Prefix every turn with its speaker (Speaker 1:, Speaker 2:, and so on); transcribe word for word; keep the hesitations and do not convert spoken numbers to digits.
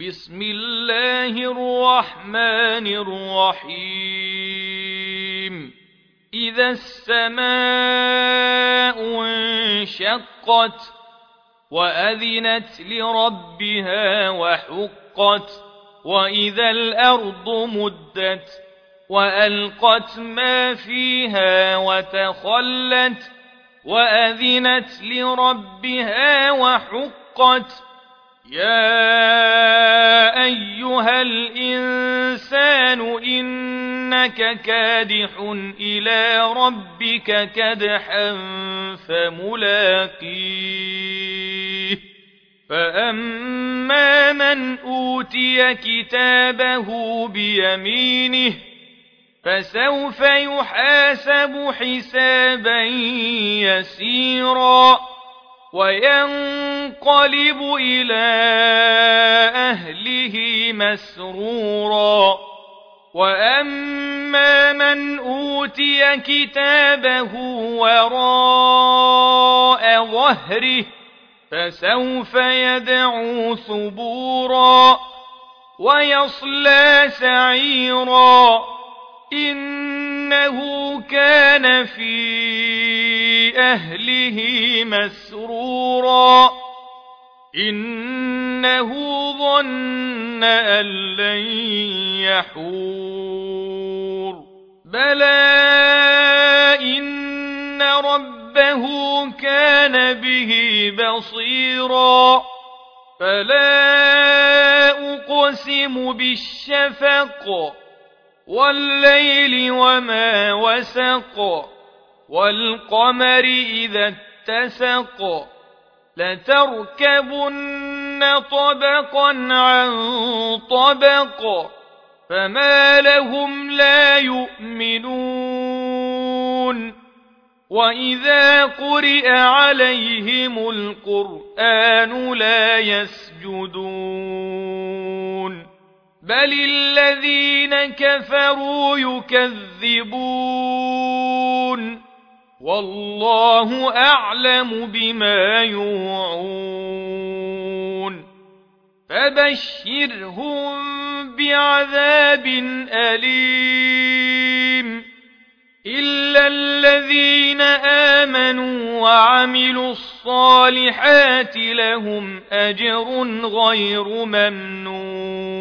Speaker 1: بسم الله الرحمن الرحيم إذا السماء انشقت وأذنت لربها وحقت وإذا الأرض مدت وألقت ما فيها وتخلت وأذنت لربها وحقت يا أيها الإنسان إنك كادح إلى ربك كدحا فملاقيه فأما من أوتي كتابه بيمينه فسوف يحاسب حسابا يسيرا وينقلب إلى أهله مسرورا وأما من أوتي كتابه وراء ظهره فسوف يدعو ثبورا ويصلى سعيرا إنه كان في أهله مسرورا إنه ظن أن لن يحور بلى إن ربه كان به بصيرا فلا أقسم بالشفق والليل وما وسق والقمر إذا اتسق لتركبن طبقا عن طبق فما لهم لا يؤمنون وإذا قرئ عليهم القرآن لا يسجدون بل الذين كفروا يكذبون والله أعلم بما يوعون فبشرهم بعذاب أليم إلا الذين آمنوا وعملوا الصالحات لهم أجر غير ممنون